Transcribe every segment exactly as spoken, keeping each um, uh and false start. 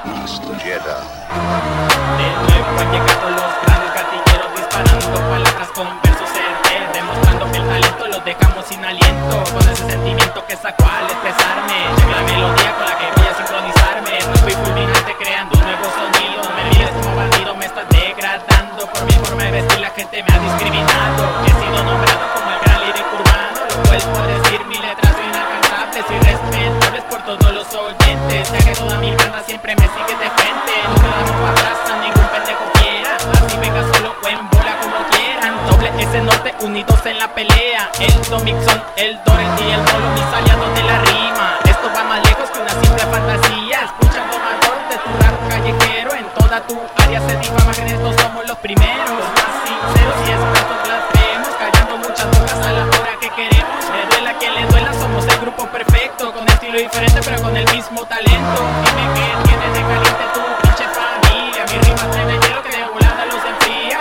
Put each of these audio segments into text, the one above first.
Jedi. De nuevo han llegado los grandes gatilleros disparando palabras con versos certeros, demostrando que el talento los dejamos sin aliento, con ese sentimiento que sacó al expresarme. Llega la melodía con la que voy a sincronizarme, nuevo y fulminante creando un nuevo sonido. Me miras como bandido, me estás degradando, por mi forma de vestir la gente me ha discriminado. He sido nombrado como el gran lírico urbano, lo vuelvo a decir, mi letra son inalcanzables y respetables por todos los oyentes, ya que toda mi banda siempre me sigue de frente. No quedamos para atrás, a ningún pendejo quiera, así venga solo o en bola como quieran. Doble S norte unidos en la pelea, el Domixon, el Dorel y el Rolo, mis aliados de la rima. Esto va más lejos que una simple fantasía, escucha domador de tu rap callejero. En toda tu área se difama que en esto somos los primeros, los más sinceros y expertos blasfemos, callando muchas bocas a la hora que queremos. Le duela a quien le duela, somos el grupo perfecto, con estilo diferente pero con el mismo talento. Dime que tienes de caliente tu pinche familia, mi rima trae el hielo que de volada los enfría.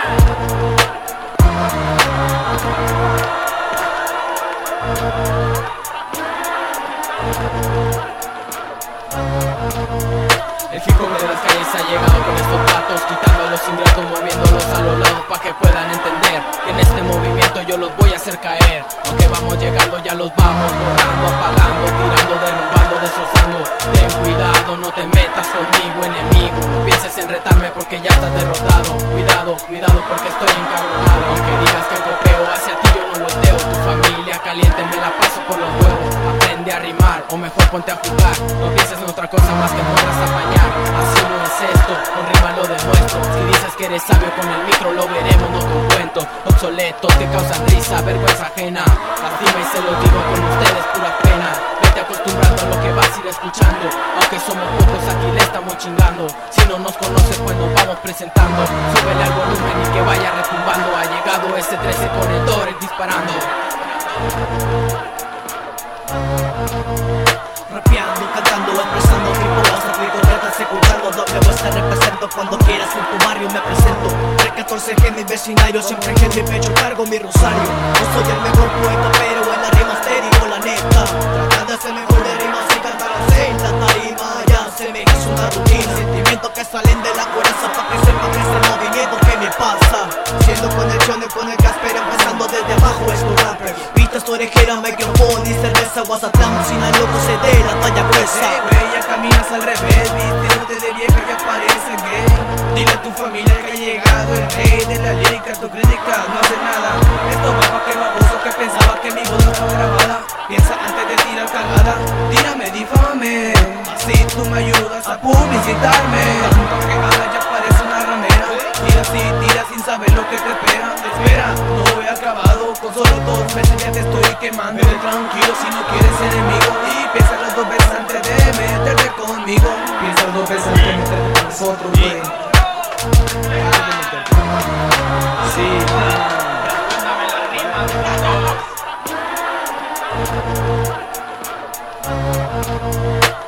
El hip hop de las calles ha llegado con estos patos, quitando a los ingratos, moviéndolos a los lados pa' que puedan entender que en este movimiento yo los voy a hacer caer. Aunque vamos llegando ya los vamos borrando, apagando, tirando, derrumbando, destrozando. Ten cuidado, no te metas conmigo, enemigo, no pienses en retarme porque ya estás derrotado. Cuidado, cuidado porque estoy encabronado. Aunque digas que copeo hacia ti yo no volteo. Tu familia caliente me la paso por los huevos. Aprende a rimar o mejor ponte a jugar, no pienses en otra cosa más que podrás apañar. Así no es esto, con rima lo demuestro. Si dices que eres sabio con el micro lo veremos, no con cuentos obsoletos que causan risa, vergüenza ajena. Lastima y se lo digo con ustedes, pura pena. Vete acostumbrando a lo que vas a ir escuchando, aunque somos pocos aquí le estamos chingando. Si no nos conoces pues nos vamos presentando, súbele al volumen y que vaya retumbando. Ha llegado ese trece con el Dorel disparando. Rapeando, cantando, expresando mi voz, rico, retas, secundando, doble voz te represento. Cuando quieras en tu barrio me presento. tres catorce G mi vecindario, siempre en mi pecho cargo mi rosario. No soy el mejor poeta, pero en la rima te digo la neta. Tratando de ser mejor de rimas y cantar así en la tarima, ya se me hizo una rutina. Sentimientos que salen de la coraza pa' que sepa que es el movimiento que me pasa. Siendo conexiones con el gas, pero empezando desde abajo es tu rapper. Pistas, orejera, micrófono y cerveza, Guasatlán, sin al loco se dé la talla gruesa. Hey, güey, ya caminas al revés, vistiéndote de vieja que parece gay. Dile a tu familia que ha llegado el rey de la lírica, tu crítica no hace nada. Esto va pa' que baboso que pensaba que mi voz no estaba grabada. Piensa antes de tirar cagada, tírame, difámame, así tú me ayudas a publicitarme. Tanto que habla ya parece una ramera, tira así, tira sin saber lo que te espera. Espera, no he acabado, con solo dos veces ya te estoy quemando. Vete tranquilo si no quieres enemigo, y piensa las dos veces antes de meterte conmigo. Piensa dos veces antes de meterte con nosotros, güey. Sí, Dame la rima de todos.